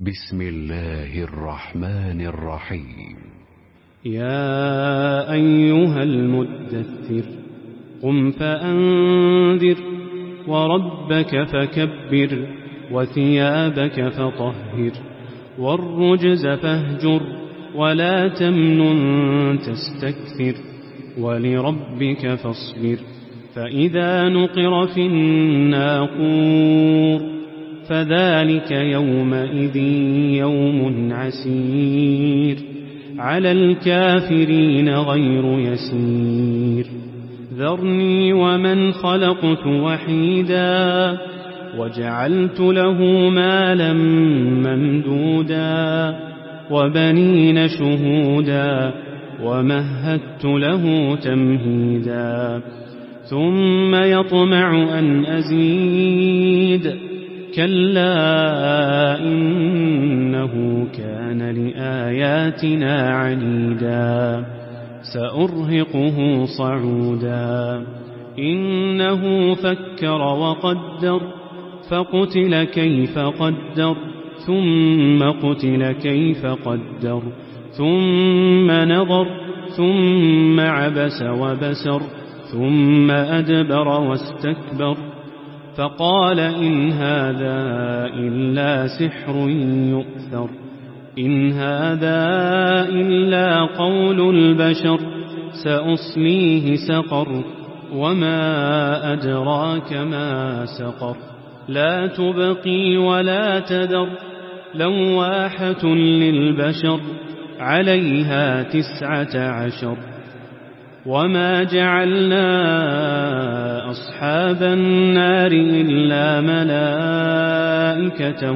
بسم الله الرحمن الرحيم. يا أيها المدثر قم فأنذر وربك فكبر وثيابك فطهر والرجز فاهجر ولا تمنن تستكثر ولربك فاصبر فإذا نقر في الناقور فذلك يومئذ يوم عسير على الكافرين غير يسير ذرني ومن خلقت وحيدا وجعلت له مالا ممدودا وبنين شهودا ومهدت له تمهيدا ثم يطمع أن أزيد كلا إنه كان لآياتنا عنيدا سأرهقه صعودا إنه فكر وقدر فقتل كيف قدر ثم قتل كيف قدر ثم نظر ثم عبس وبسر ثم أدبر واستكبر فقال إن هذا إلا سحر يؤثر إن هذا إلا قول البشر سأصليه سقر وما أدراك ما سقر لا تبقي ولا تذر لواحة للبشر عليها 19 وما جعلنا أصحاب النار إلا ملائكة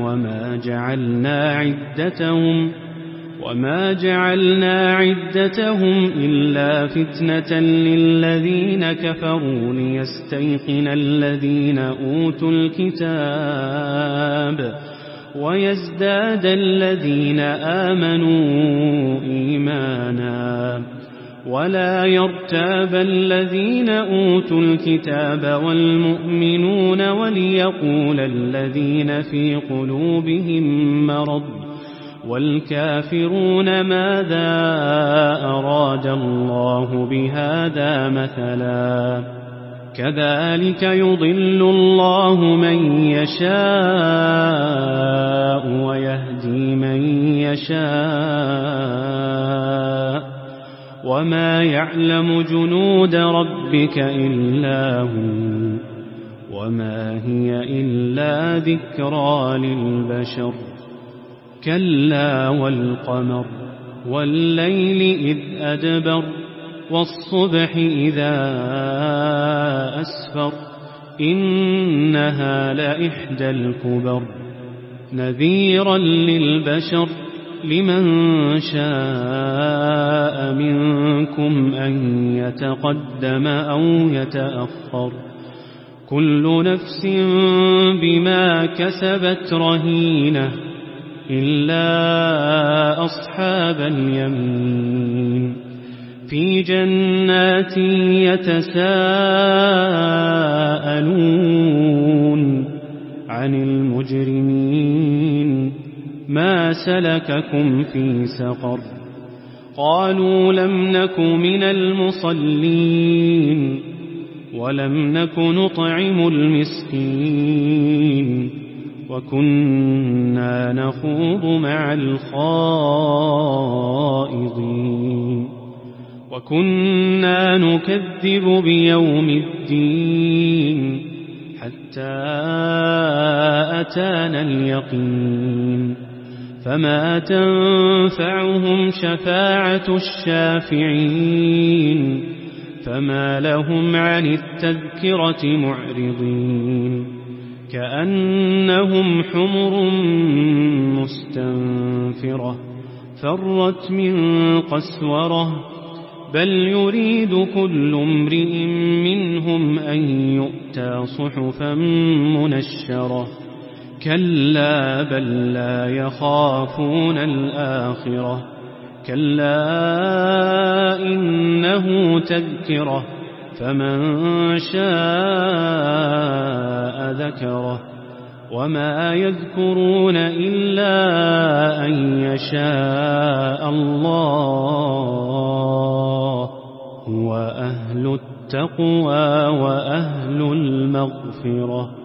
وما جعلنا عدتهم إلا فتنة للذين كفروا ليستيقن الذين أوتوا الكتاب ويزداد الذين آمنوا إيمانا ولا يرتاب الذين أوتوا الكتاب والمؤمنون وليقول الذين في قلوبهم مرض والكافرون ماذا أراد الله بهذا مثلا كذلك يضل الله من يشاء ويهدي من يشاء وما يعلم جنود ربك إلا هو وما هي إلا ذكرى للبشر كلا والقمر والليل إذ أدبر والصبح إذا أسفر إنها لإحدى الكبر نذيرا للبشر لمن شاء منكم أن يتقدم أو يتأخر كل نفس بما كسبت رهينة إلا أصحاب اليمين في جنات يتساءلون عن المجرمين ما سلككم في سقر قالوا لم نك من المصلين ولم نك نطعم المسكين وكنا نخوض مع الخائضين وكنا نكذب بيوم الدين حتى أتانا اليقين فما تنفعهم شفاعة الشافعين فما لهم عن التذكرة معرضين كأنهم حمر مستنفرة فرت من قسورة بل يريد كل امرئ منهم أن يؤتى صحفا منشرة كلا بل لا يخافون الآخرة كلا إنه تذكرة فمن شاء ذكره وما يذكرون إلا أن يشاء الله هو أهل التقوى وأهل المغفرة.